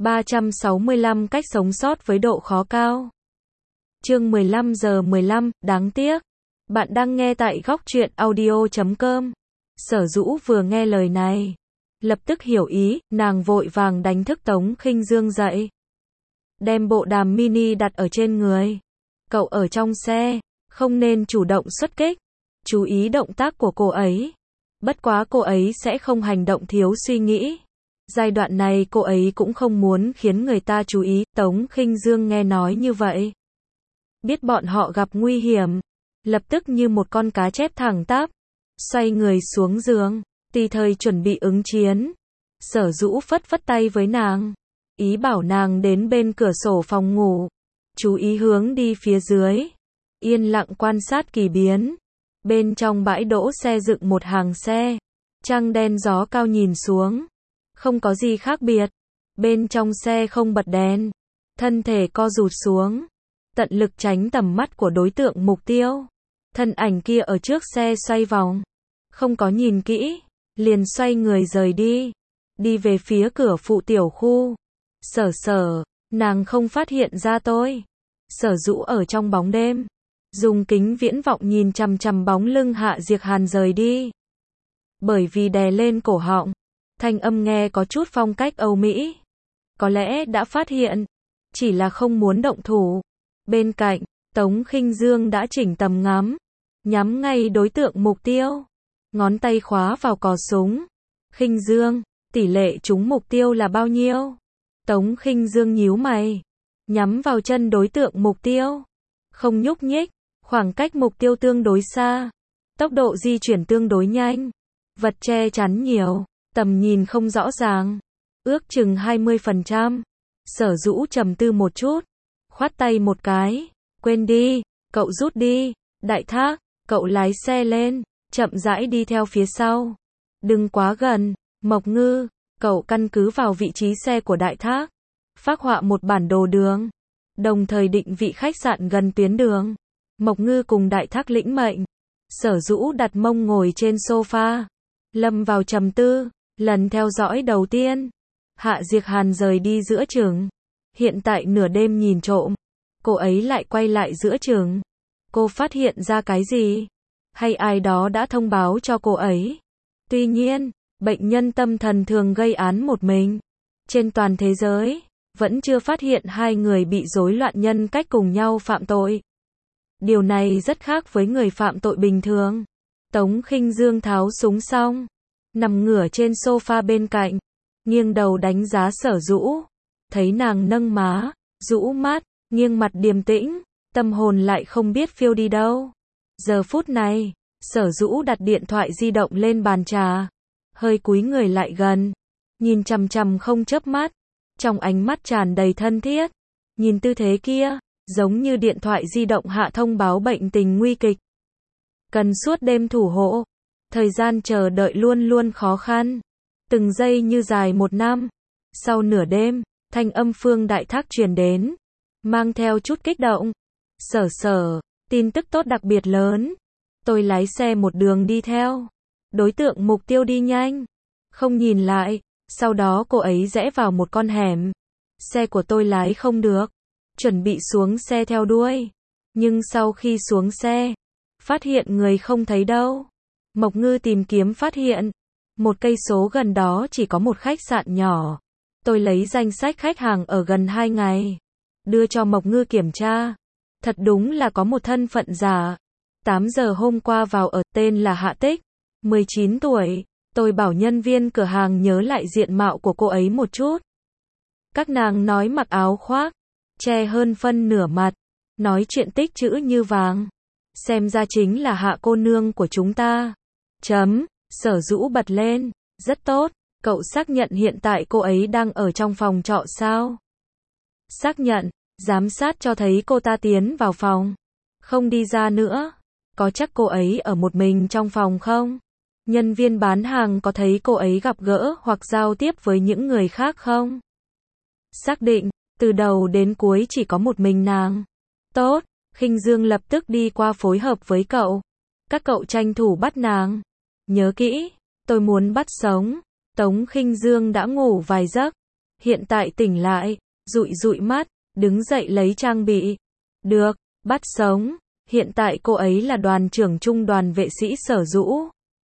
365 cách sống sót với độ khó cao. Chương 15:15, đáng tiếc. Bạn đang nghe tại góc truyện audio.com. Sở Dũ vừa nghe lời này, lập tức hiểu ý, nàng vội vàng đánh thức Tống Khinh Dương dậy. Đem bộ đàm mini đặt ở trên người. Cậu ở trong xe, không nên chủ động xuất kích. Chú ý động tác của cô ấy. Bất quá cô ấy sẽ không hành động thiếu suy nghĩ. Giai đoạn này cô ấy cũng không muốn khiến người ta chú ý. Tống Khinh Dương nghe nói như vậy, biết bọn họ gặp nguy hiểm, lập tức như một con cá chép thẳng tắp, xoay người xuống giường, tùy thời chuẩn bị ứng chiến. Sở Dũ phất phất tay với nàng, ý bảo nàng đến bên cửa sổ phòng ngủ, chú ý hướng đi phía dưới, yên lặng quan sát kỳ biến. Bên trong bãi đỗ xe dựng một hàng xe, trăng đen gió cao nhìn xuống, không có gì khác biệt. Bên trong xe không bật đèn, thân thể co rụt xuống, tận lực tránh tầm mắt của đối tượng mục tiêu. Thân ảnh kia ở trước xe xoay vòng, không có nhìn kỹ, liền xoay người rời đi, đi về phía cửa phụ tiểu khu. Sở, nàng không phát hiện ra tôi. Sở Dũ ở trong bóng đêm, dùng kính viễn vọng nhìn chằm chằm bóng lưng Hạ Diệc Hàn rời đi. Bởi vì đè lên cổ họng, thanh âm nghe có chút phong cách Âu Mỹ. Có lẽ đã phát hiện, chỉ là không muốn động thủ. Bên cạnh, Tống Khinh Dương đã chỉnh tầm ngắm, nhắm ngay đối tượng mục tiêu, ngón tay khóa vào cò súng. Khinh Dương, tỷ lệ trúng mục tiêu là bao nhiêu? Tống Khinh Dương nhíu mày, nhắm vào chân đối tượng mục tiêu, không nhúc nhích, khoảng cách mục tiêu tương đối xa, tốc độ di chuyển tương đối nhanh, vật che chắn nhiều, tầm nhìn không rõ ràng, ước chừng 20%. Sở Dũ trầm tư một chút, khoát tay một cái, quên đi, cậu rút đi. Đại Thác, cậu lái xe lên, chậm rãi đi theo phía sau, đừng quá gần. Mộc Ngư, cậu căn cứ vào vị trí xe của Đại Thác, phác họa một bản đồ đường, đồng thời định vị khách sạn gần tuyến đường. Mộc Ngư cùng Đại Thác lĩnh mệnh. Sở Dũ đặt mông ngồi trên sofa, lâm vào trầm tư. Lần theo dõi đầu tiên, Hạ Diệc Hàn rời đi giữa chừng. Hiện tại nửa đêm nhìn trộm, cô ấy lại quay lại giữa chừng. Cô phát hiện ra cái gì? Hay ai đó đã thông báo cho cô ấy? Tuy nhiên, bệnh nhân tâm thần thường gây án một mình. Trên toàn thế giới, vẫn chưa phát hiện hai người bị rối loạn nhân cách cùng nhau phạm tội. Điều này rất khác với người phạm tội bình thường. Tống Khinh Dương tháo súng xong, nằm ngửa trên sofa bên cạnh, nghiêng đầu đánh giá Sở Dũ. Thấy nàng nâng má, rũ mắt, nghiêng mặt điềm tĩnh, tâm hồn lại không biết phiêu đi đâu. Giờ phút này, Sở Dũ đặt điện thoại di động lên bàn trà, hơi cúi người lại gần, nhìn chằm chằm không chớp mắt, trong ánh mắt tràn đầy thân thiết. Nhìn tư thế kia, giống như điện thoại di động hạ thông báo bệnh tình nguy kịch, cần suốt đêm thủ hộ. Thời gian chờ đợi luôn luôn khó khăn, từng giây như dài một năm. Sau nửa đêm, thanh âm Phương Đại Thác truyền đến, mang theo chút kích động. Sở, tin tức tốt đặc biệt lớn. Tôi lái xe một đường đi theo đối tượng mục tiêu đi nhanh, không nhìn lại. Sau đó cô ấy rẽ vào một con hẻm. Xe của tôi lái không được, chuẩn bị xuống xe theo đuôi. Nhưng sau khi xuống xe, phát hiện người không thấy đâu. Mộc Ngư tìm kiếm phát hiện, một cây số gần đó chỉ có một khách sạn nhỏ. Tôi lấy danh sách khách hàng ở gần 2 ngày, đưa cho Mộc Ngư kiểm tra. Thật đúng là có một thân phận giả. 8 giờ hôm qua vào ở, tên là Hạ Tích, 19 tuổi. Tôi bảo nhân viên cửa hàng nhớ lại diện mạo của cô ấy một chút. Các nàng nói mặc áo khoác, che hơn phân nửa mặt, nói chuyện tích chữ như vàng. Xem ra chính là Hạ cô nương của chúng ta. Sở Dũ bật lên, rất tốt, cậu xác nhận hiện tại cô ấy đang ở trong phòng trọ sao? Xác nhận, giám sát cho thấy cô ta tiến vào phòng, không đi ra nữa. Có chắc cô ấy ở một mình trong phòng không? Nhân viên bán hàng có thấy cô ấy gặp gỡ hoặc giao tiếp với những người khác không? Xác định, từ đầu đến cuối chỉ có một mình nàng. Tốt, Khinh Dương lập tức đi qua phối hợp với cậu. Các cậu tranh thủ bắt nàng. Nhớ kỹ, tôi muốn bắt sống. Tống Khinh Dương đã ngủ vài giấc, Hiện tại tỉnh lại, dụi dụi mắt, đứng dậy lấy trang bị. Được, bắt sống. Hiện tại cô ấy là đoàn trưởng trung đoàn vệ sĩ Sở Dũ.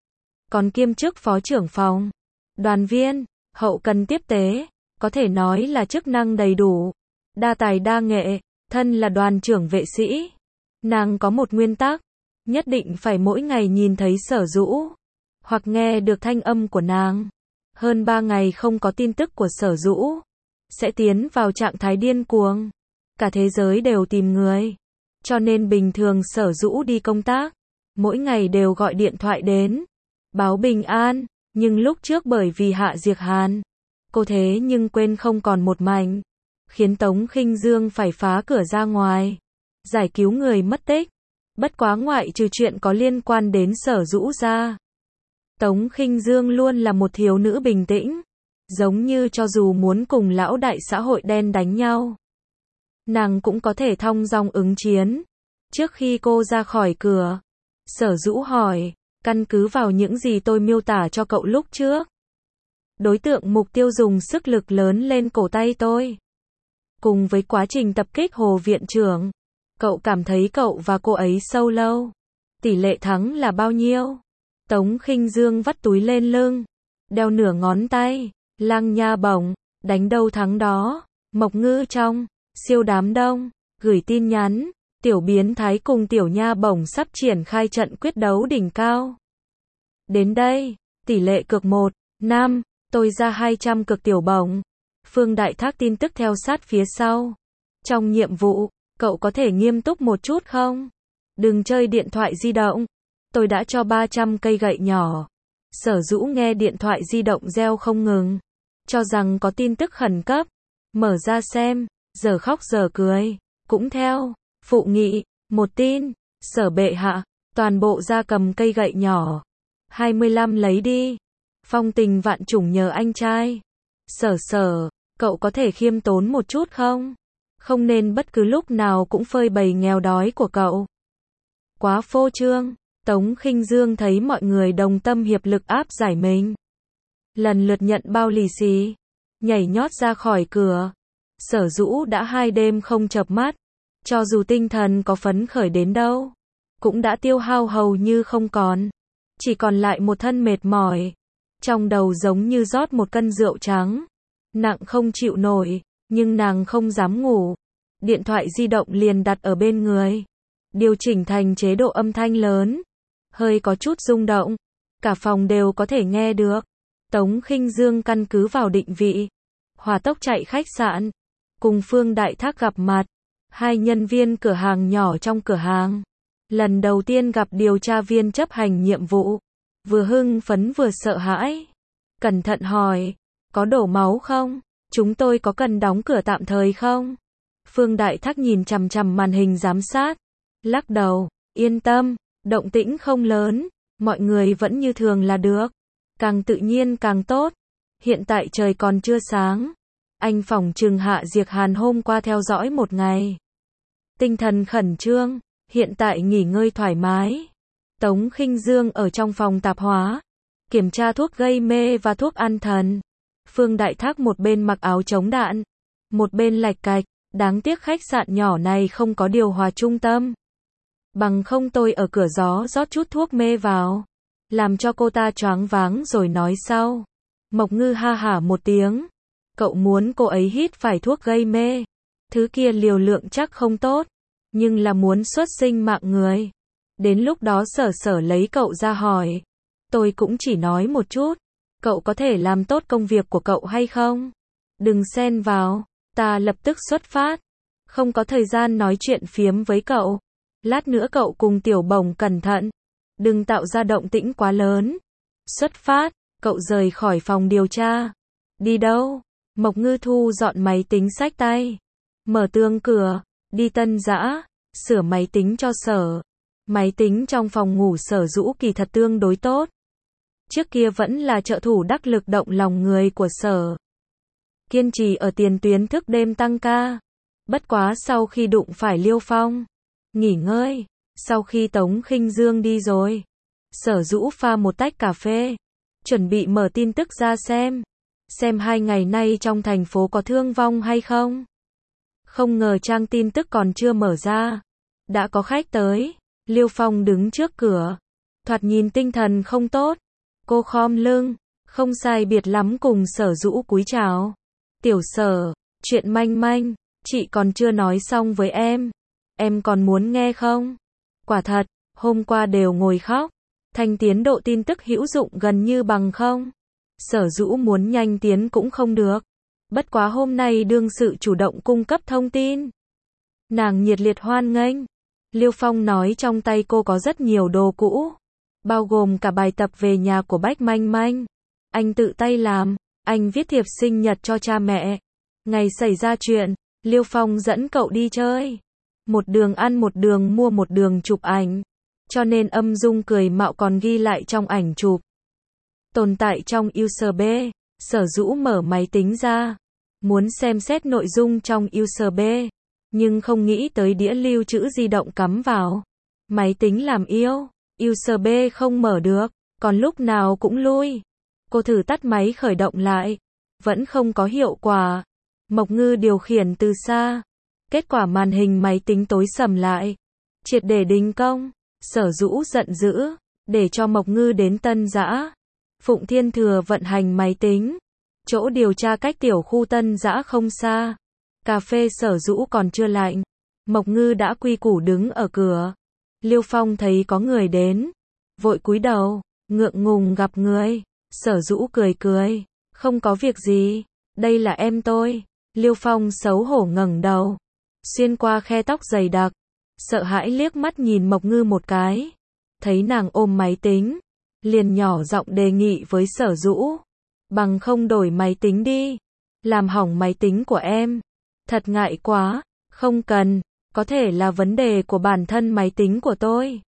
Còn kiêm chức phó trưởng phòng. Đoàn viên, hậu cần tiếp tế, có thể nói là chức năng đầy đủ. Đa tài đa nghệ, thân là đoàn trưởng vệ sĩ. Nàng có một nguyên tắc, nhất định phải mỗi ngày nhìn thấy Sở Dũ, hoặc nghe được thanh âm của nàng. Hơn 3 ngày không có tin tức của Sở Dũ, sẽ tiến vào trạng thái điên cuồng. Cả thế giới đều tìm người. Cho nên bình thường Sở Dũ đi công tác, mỗi ngày đều gọi điện thoại đến, báo bình an, nhưng lúc trước bởi vì Hạ Diệc Hàn, cô thế nhưng quên không còn một mảnh, khiến Tống Khinh Dương phải phá cửa ra ngoài, giải cứu người mất tích. Bất quá ngoại trừ chuyện có liên quan đến Sở Dũ ra, Tống Khinh Dương luôn là một thiếu nữ bình tĩnh, giống như cho dù muốn cùng lão đại xã hội đen đánh nhau, nàng cũng có thể thong dong ứng chiến. Trước khi cô ra khỏi cửa, Sở Dũ hỏi, căn cứ vào những gì tôi miêu tả cho cậu lúc trước, đối tượng mục tiêu dùng sức lực lớn lên cổ tay tôi, cùng với quá trình tập kích Hồ viện trưởng, cậu cảm thấy cậu và cô ấy sâu lâu, tỷ lệ thắng là bao nhiêu? Tống Khinh Dương vắt túi lên lưng, đeo nửa ngón tay, Lăng Nha Bổng, đánh đâu thắng đó. Mộc Ngư trong siêu đám đông gửi tin nhắn, tiểu biến thái cùng tiểu Nha Bổng sắp triển khai trận quyết đấu đỉnh cao. Đến đây, tỷ lệ cược 1-5, tôi ra 200 cực tiểu bổng. Phương Đại Thác tin tức theo sát phía sau. Trong nhiệm vụ, cậu có thể nghiêm túc một chút không? Đừng chơi điện thoại di động. Tôi đã cho 300 cây gậy nhỏ. Sở Dũ nghe điện thoại di động reo không ngừng, cho rằng có tin tức khẩn cấp. Mở ra xem, giờ khóc giờ cười. Cũng theo, phụ nghị, một tin, Sở bệ hạ, toàn bộ ra cầm cây gậy nhỏ. 25 lấy đi. Phong tình vạn chủng nhờ anh trai. Sở, cậu có thể khiêm tốn một chút không? Không nên bất cứ lúc nào cũng phơi bày nghèo đói của cậu. Quá phô trương. Tống Khinh Dương thấy mọi người đồng tâm hiệp lực áp giải mình, lần lượt nhận bao lì xì, nhảy nhót ra khỏi cửa. Sở Dũ đã 2 đêm không chợp mắt, cho dù tinh thần có phấn khởi đến đâu, cũng đã tiêu hao hầu như không còn, chỉ còn lại một thân mệt mỏi, trong đầu giống như rót một cân rượu trắng, nặng không chịu nổi, nhưng nàng không dám ngủ. Điện thoại di động liền đặt ở bên người, điều chỉnh thành chế độ âm thanh lớn, hơi có chút rung động, cả phòng đều có thể nghe được. Tống Khinh Dương căn cứ vào định vị, hỏa tốc chạy khách sạn, cùng Phương Đại Thác gặp mặt, 2 nhân viên cửa hàng nhỏ trong cửa hàng. Lần đầu tiên gặp điều tra viên chấp hành nhiệm vụ, vừa hưng phấn vừa sợ hãi. Cẩn thận hỏi, có đổ máu không? Chúng tôi có cần đóng cửa tạm thời không? Phương Đại Thác nhìn chằm chằm màn hình giám sát, lắc đầu, yên tâm, động tĩnh không lớn, mọi người vẫn như thường là được. Càng tự nhiên càng tốt. Hiện tại trời còn chưa sáng. Anh phỏng chừng Hạ Diệc Hàn hôm qua theo dõi một ngày. Tinh thần khẩn trương, hiện tại nghỉ ngơi thoải mái. Tống Khinh Dương ở trong phòng tạp hóa, kiểm tra thuốc gây mê và thuốc an thần. Phương Đại Thác một bên mặc áo chống đạn, một bên lạch cạch, đáng tiếc khách sạn nhỏ này không có điều hòa trung tâm. Bằng không tôi ở cửa gió rót chút thuốc mê vào, làm cho cô ta choáng váng rồi nói sau. Mộc Ngư ha hả một tiếng, cậu muốn cô ấy hít phải thuốc gây mê, thứ kia liều lượng chắc không tốt, nhưng là muốn xuất sinh mạng người. Đến lúc đó Sở lấy cậu ra hỏi, tôi cũng chỉ nói một chút, cậu có thể làm tốt công việc của cậu hay không? Đừng xen vào, ta lập tức xuất phát, không có thời gian nói chuyện phiếm với cậu. Lát nữa cậu cùng Tiểu Bổng cẩn thận, đừng tạo ra động tĩnh quá lớn. Xuất phát, cậu rời khỏi phòng điều tra. Đi đâu? Mộc Ngư thu dọn máy tính xách tay, mở tường cửa, đi Tân Dã, sửa máy tính cho Sở. Máy tính trong phòng ngủ Sở Dũ kỳ thật tương đối tốt. Trước kia vẫn là trợ thủ đắc lực động lòng người của Sở. Kiên trì ở tiền tuyến thức đêm tăng ca. Bất quá sau khi đụng phải Liêu Phong, nghỉ ngơi, sau khi Tống Khinh Dương đi rồi, Sở Dũ pha một tách cà phê, chuẩn bị mở tin tức ra xem. xem 2 ngày nay trong thành phố có thương vong hay không. Không ngờ trang tin tức còn chưa mở ra, đã có khách tới. Liêu Phong đứng trước cửa, thoạt nhìn tinh thần không tốt. Cô khom lưng, không sai biệt lắm cùng Sở Dũ cúi chào. Tiểu Sở, chuyện manh manh, chị còn chưa nói xong với em còn muốn nghe không? Quả thật, hôm qua đều ngồi khóc. Thành tiến độ tin tức hữu dụng gần như bằng không. Sở Dũ muốn nhanh tiến cũng không được. Bất quá hôm nay đương sự chủ động cung cấp thông tin. Nàng nhiệt liệt hoan nghênh. Liêu Phong nói trong tay cô có rất nhiều đồ cũ, bao gồm cả bài tập về nhà của Bách Manh Manh. Anh tự tay làm, anh viết thiệp sinh nhật cho cha mẹ. Ngày xảy ra chuyện, Liêu Phong dẫn cậu đi chơi. Một đường ăn một đường mua một đường chụp ảnh. Cho nên âm dung cười mạo còn ghi lại trong ảnh chụp. Tồn tại trong USB, Sở Dũ mở máy tính ra. Muốn xem xét nội dung trong USB. Nhưng không nghĩ tới đĩa lưu trữ di động cắm vào. Máy tính làm yêu, USB không mở được, còn lúc nào cũng lui. Cô thử tắt máy khởi động lại. Vẫn không có hiệu quả. Mộc Ngư điều khiển từ xa. Kết quả màn hình máy tính tối sầm lại. Triệt để đình công. Sở Dũ giận dữ, để cho Mộc Ngư đến Tân Dã. Phụng Thiên Thừa vận hành máy tính. Chỗ điều tra cách tiểu khu Tân Dã không xa. Cà phê Sở Dũ còn chưa lạnh. Mộc Ngư đã quy củ đứng ở cửa. Liêu Phong thấy có người đến. Vội cúi đầu, ngượng ngùng gặp người. Sở Dũ cười cười. Không có việc gì, đây là em tôi. Liêu Phong xấu hổ ngẩng đầu. Xuyên qua khe tóc dày đặc. Sợ hãi liếc mắt nhìn Mộc Ngư một cái. Thấy nàng ôm máy tính. Liền nhỏ giọng đề nghị với Sở Dũ. Bằng không đổi máy tính đi. Làm hỏng máy tính của em. Thật ngại quá. Không cần. Có thể là vấn đề của bản thân máy tính của tôi.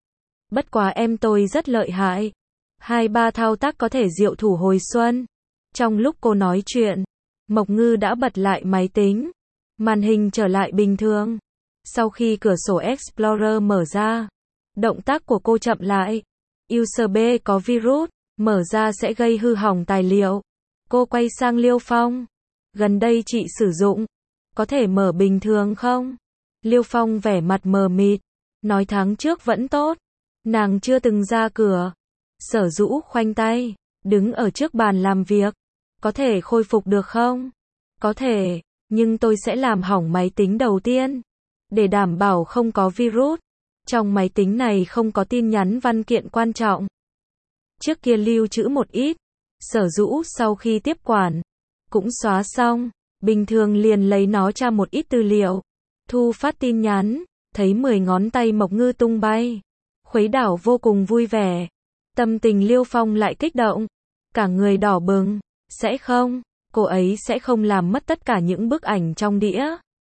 Bất quá em tôi rất lợi hại. 2-3 thao tác có thể diệu thủ hồi xuân. Trong lúc cô nói chuyện, Mộc Ngư đã bật lại máy tính. Màn hình trở lại bình thường. Sau khi cửa sổ Explorer mở ra, động tác của cô chậm lại. USB có virus, mở ra sẽ gây hư hỏng tài liệu. Cô quay sang Liêu Phong. Gần đây chị sử dụng, có thể mở bình thường không? Liêu Phong vẻ mặt mờ mịt, nói tháng trước vẫn tốt. Nàng chưa từng ra cửa. Sở Dũ khoanh tay, đứng ở trước bàn làm việc. Có thể khôi phục được không? Có thể, nhưng tôi sẽ làm hỏng máy tính đầu tiên. Để đảm bảo không có virus. Trong máy tính này không có tin nhắn văn kiện quan trọng. Trước kia lưu trữ một ít. Sở Dũ sau khi tiếp quản, cũng xóa xong. Bình thường liền lấy nó tra một ít tư liệu. Thu phát tin nhắn, thấy 10 ngón tay Mộc Ngư tung bay. Khuấy đảo vô cùng vui vẻ. Tâm tình Liêu Phong lại kích động. Cả người đỏ bừng. Sẽ không, cô ấy sẽ không làm mất tất cả những bức ảnh trong đĩa.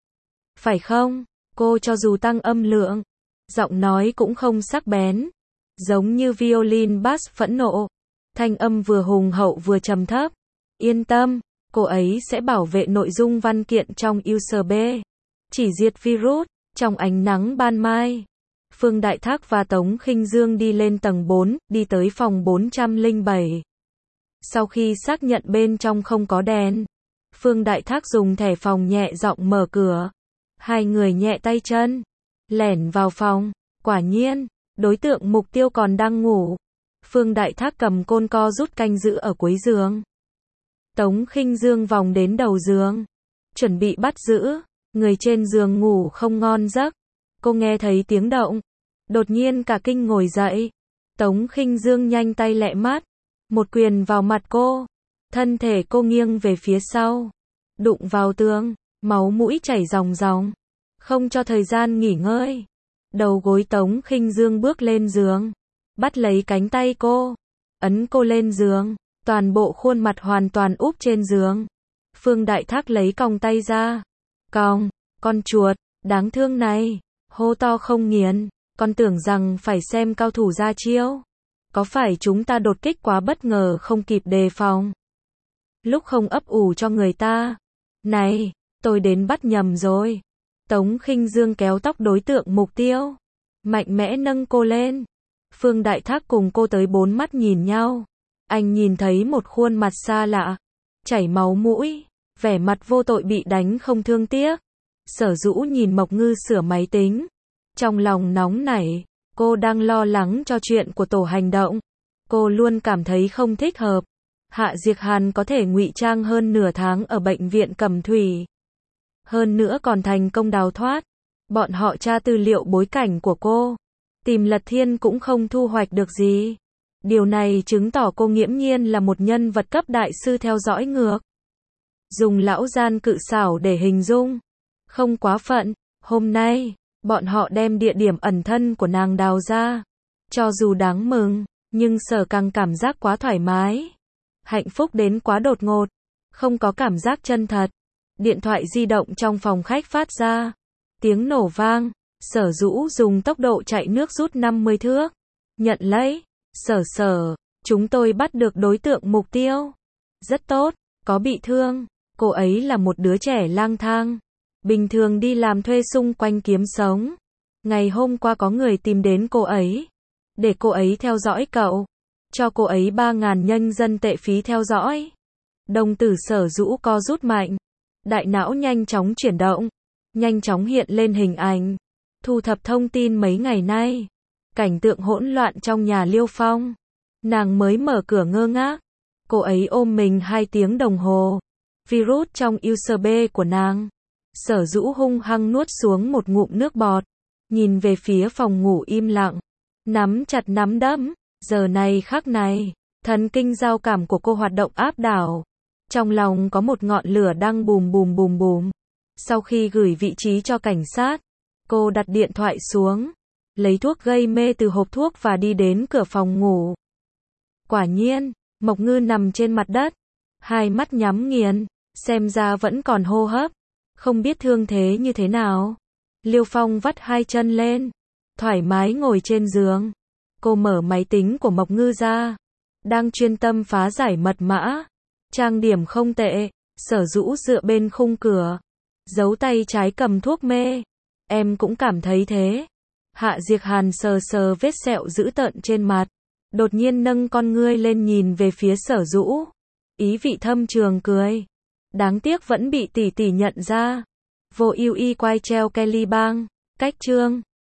Phải không? Cô cho dù tăng âm lượng, giọng nói cũng không sắc bén. Giống như violin bass phẫn nộ. Thanh âm vừa hùng hậu vừa trầm thấp. Yên tâm, cô ấy sẽ bảo vệ nội dung văn kiện trong USB. Chỉ diệt virus. Trong ánh nắng ban mai, Phương Đại Thác và Tống Khinh Dương đi lên tầng 4, đi tới phòng 407. Sau khi xác nhận bên trong không có đèn, Phương Đại Thác dùng thẻ phòng nhẹ giọng mở cửa. Hai người nhẹ tay chân, lẻn vào phòng. Quả nhiên, đối tượng mục tiêu còn đang ngủ. Phương Đại Thác cầm côn co rút canh giữ ở cuối giường. Tống Khinh Dương vòng đến đầu giường, chuẩn bị bắt giữ. Người trên giường ngủ không ngon giấc. Cô nghe thấy tiếng động, đột nhiên cả kinh ngồi dậy. Tống Khinh Dương nhanh tay lẹ mắt, một quyền vào mặt cô. Thân thể cô nghiêng về phía sau, đụng vào tường, máu mũi chảy ròng ròng, không cho thời gian nghỉ ngơi. Đầu gối Tống Khinh Dương bước lên giường, bắt lấy cánh tay cô, ấn cô lên giường, toàn bộ khuôn mặt hoàn toàn úp trên giường. Phương Đại Thác lấy còng tay ra. Còng, con chuột, đáng thương này, hô to không nghiền, con tưởng rằng phải xem cao thủ ra chiêu. Có phải chúng ta đột kích quá bất ngờ không kịp đề phòng? Lúc không ấp ủ cho người ta. Này, tôi đến bắt nhầm rồi. Tống Khinh Dương kéo tóc đối tượng mục tiêu, mạnh mẽ nâng cô lên. Phương Đại Thác cùng cô tới 4 mắt nhìn nhau. Anh nhìn thấy một khuôn mặt xa lạ. chảy máu mũi, vẻ mặt vô tội bị đánh không thương tiếc. Sở Dũ nhìn Mộc Ngư sửa máy tính, trong lòng nóng nảy, cô đang lo lắng cho chuyện của tổ hành động. Cô luôn cảm thấy không thích hợp. Hạ Diệc Hàn có thể ngụy trang hơn nửa tháng ở bệnh viện Cẩm Thủy. Hơn nữa còn thành công đào thoát. Bọn họ tra tư liệu bối cảnh của cô. Tìm Lật Thiên cũng không thu hoạch được gì. Điều này chứng tỏ cô nghiễm nhiên là một nhân vật cấp đại sư theo dõi ngược. Dùng lão gian cự xảo để hình dung. Không quá phận, hôm nay, bọn họ đem địa điểm ẩn thân của nàng đào ra. Cho dù đáng mừng, nhưng Sở càng cảm giác quá thoải mái. Hạnh phúc đến quá đột ngột, không có cảm giác chân thật. Điện thoại di động trong phòng khách phát ra. Tiếng nổ vang, Sở Dũ dùng tốc độ chạy nước rút 50 thước. Nhận lấy, Sở, chúng tôi bắt được đối tượng mục tiêu. Rất tốt, có bị thương. Cô ấy là một đứa trẻ lang thang. Bình thường đi làm thuê xung quanh kiếm sống. Ngày hôm qua có người tìm đến cô ấy. Để cô ấy theo dõi cậu. Cho cô ấy 3.000 nhân dân tệ phí theo dõi. Đồng tử Sở Dũ co rút mạnh. Đại não nhanh chóng chuyển động. Nhanh chóng hiện lên hình ảnh. Thu thập thông tin mấy ngày nay. Cảnh tượng hỗn loạn trong nhà Liêu Phong. Nàng mới mở cửa ngơ ngác. Cô ấy ôm mình 2 tiếng đồng hồ. Virus trong USB của nàng. Sở Dũ hung hăng nuốt xuống một ngụm nước bọt. Nhìn về phía phòng ngủ im lặng. Nắm chặt nắm đấm. Giờ này khắc này, thần kinh giao cảm của cô hoạt động áp đảo. Trong lòng có một ngọn lửa đang bùm bùm bùm bùm. Sau khi gửi vị trí cho cảnh sát, cô đặt điện thoại xuống, lấy thuốc gây mê từ hộp thuốc và đi đến cửa phòng ngủ. Quả nhiên, Mộc Ngư nằm trên mặt đất, 2 mắt nhắm nghiền, xem ra vẫn còn hô hấp, không biết thương thế như thế nào. Liêu Phong vắt 2 chân lên, thoải mái ngồi trên giường. Cô mở máy tính của Mộc Ngư ra, đang chuyên tâm phá giải mật mã. Trang điểm không tệ. Sở Dũ dựa bên khung cửa, giấu tay trái cầm thuốc mê. Em cũng cảm thấy thế. Hạ Diệc Hàn sờ sờ vết sẹo dữ tợn trên mặt, đột nhiên nâng con ngươi lên nhìn về phía Sở Dũ, ý vị thâm trường cười. Đáng tiếc vẫn bị tỷ tỷ nhận ra. Vô ưu y quay treo Kelly Bang. Cách chương